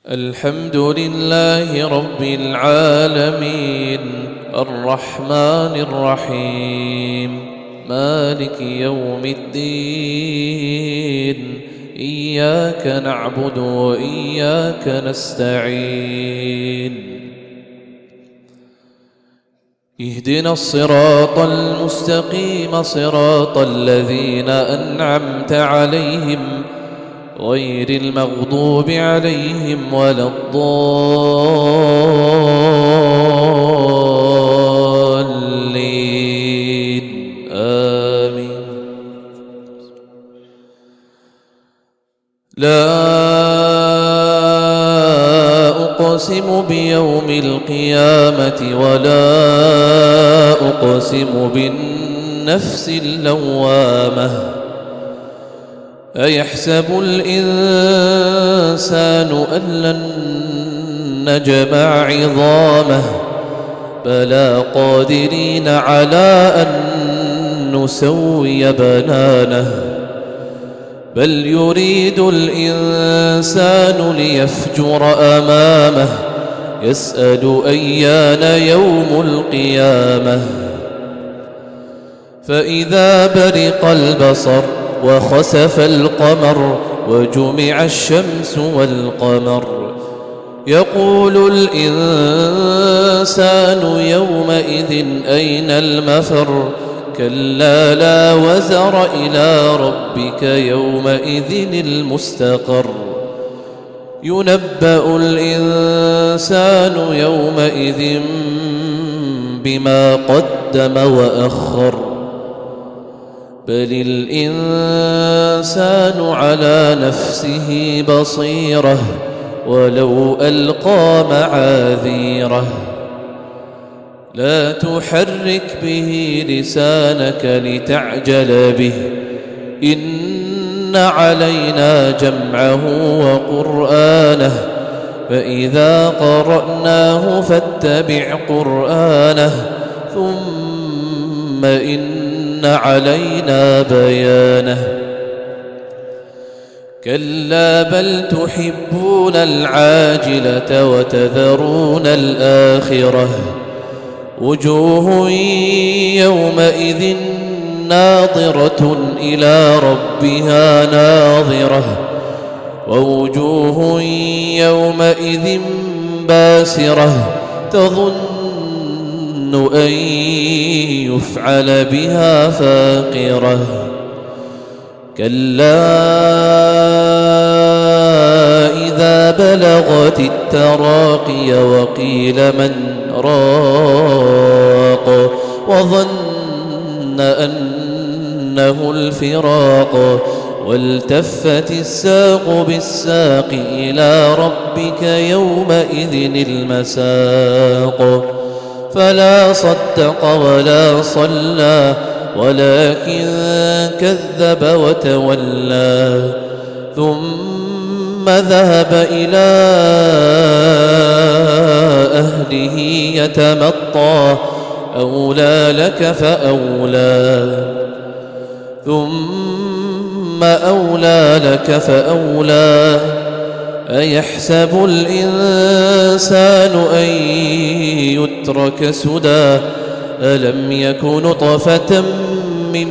الحمد لله رب العالمين الرحمن الرحيم مالك يوم الدين إياك نعبد وإياك نستعين اهدنا الصراط المستقيم صراط الذين أنعمت عليهم غير المغضوب عليهم ولا الضالين آمين. لا أقسم بيوم القيامة ولا أقسم بالنفس اللوامة أيحسب الإنسان أن لن نجمع عظامه بلى قادرين على أن نسوي بنانه بل يريد الإنسان ليفجر أمامه يسأل أيان يوم القيامة فإذا برق البصر وخسف القمر وجمع الشمس والقمر يقول الإنسان يومئذ أين المفر كلا لا وزر إلى ربك يومئذ المستقر ينبأ الإنسان يومئذ بما قدم وأخر بل الإنسان على نفسه بصيرة ولو ألقى معاذيره لا تحرك به لسانك لتعجل به إن علينا جمعه وقرآنه فإذا قرأناه فاتبع قرآنه ثم إن علينا بيانه كلا بل تحبون العاجلة وتذرون الآخرة وجوه يومئذ ناظرة إلى ربها ناظرة ووجوه يومئذ باسرة تظن أن يفعل بها فاقرة كلا إذا بلغت التراقي وقيل من راق وظن أنه الفراق والتفت الساق بالساق إلى ربك يومئذ المساق فلا صدق ولا صلى ولكن كذب وتولى ثم ذهب إلى أهله يتمطى أولى لك فأولى ثم أولى لك فأولى أيحسب الإنسان أن يترك سدى ألم يك نطفة من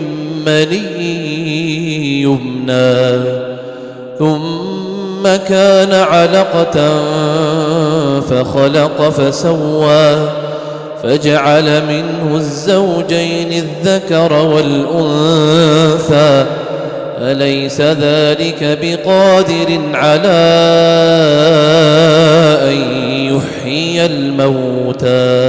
مني يمنى ثم كان علقة فخلق فسوى فجعل منه الزوجين الذكر والأنثى أليس ذلك بقادر على أن يحيي الموتى